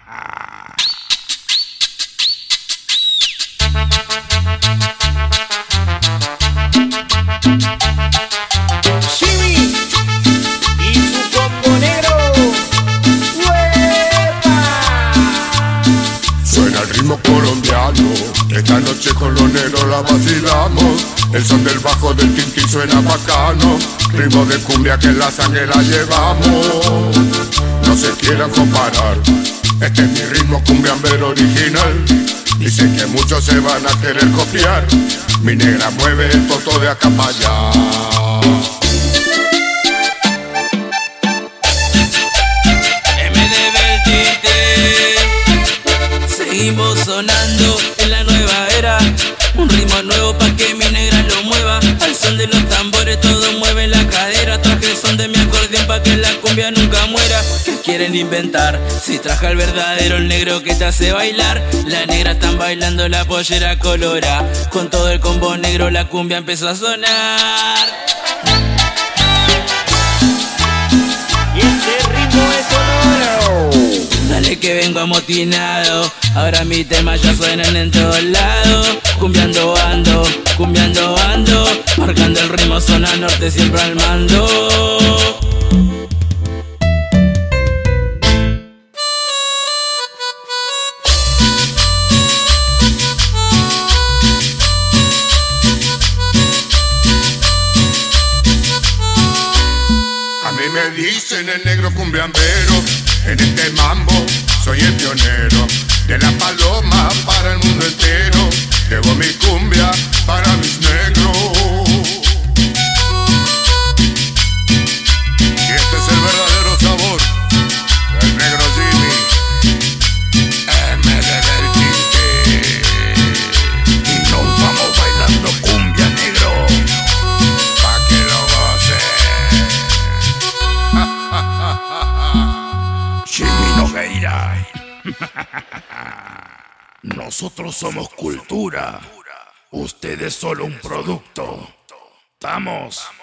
Jimmy y su combo negro. ¡Uepa! Suena el ritmo colombiano, esta noche con los negros la vacilamos. El son del bajo del tintín suena bacano, ritmo de cumbia que en la sangre la llevamos. No se quieran comparar, este es mi ritmo cumbiambero original. Dicen que muchos se van a querer copiar, mi negra mueve el toto de acá para allá. Seguimos sonando en la nueva era, un ritmo nuevo pa' que mi negra lo mueva. Al son de los tambores todos mueven la cadera. Traje el son de mi acordeón pa' que la cumbia nunca muera. ¿Qué quieren inventar? Si traje el verdadero, el negro que te hace bailar. La negra están bailando la pollera colora. Con todo el combo negro la cumbia empezó a sonar. Y este ritmo es sonoro. Dale que vengo amotinado, ahora mis temas ya suenan en todos lados. Cumbiando ando, marcando el ritmo, zona norte siempre al mando. A mí me dicen el negro cumbiambero, en este mambo soy el pionero. De la paloma para el mundo entero, llevo mi cumbia para mis negros. Y este es el verdadero sabor del negro Jimmy, MD del Tinte. Y nos vamos bailando cumbia, negro, pa' que lo gocen. Jimmy Nogueira. Nosotros somos cultura, ustedes solo un producto. ¡Estamos!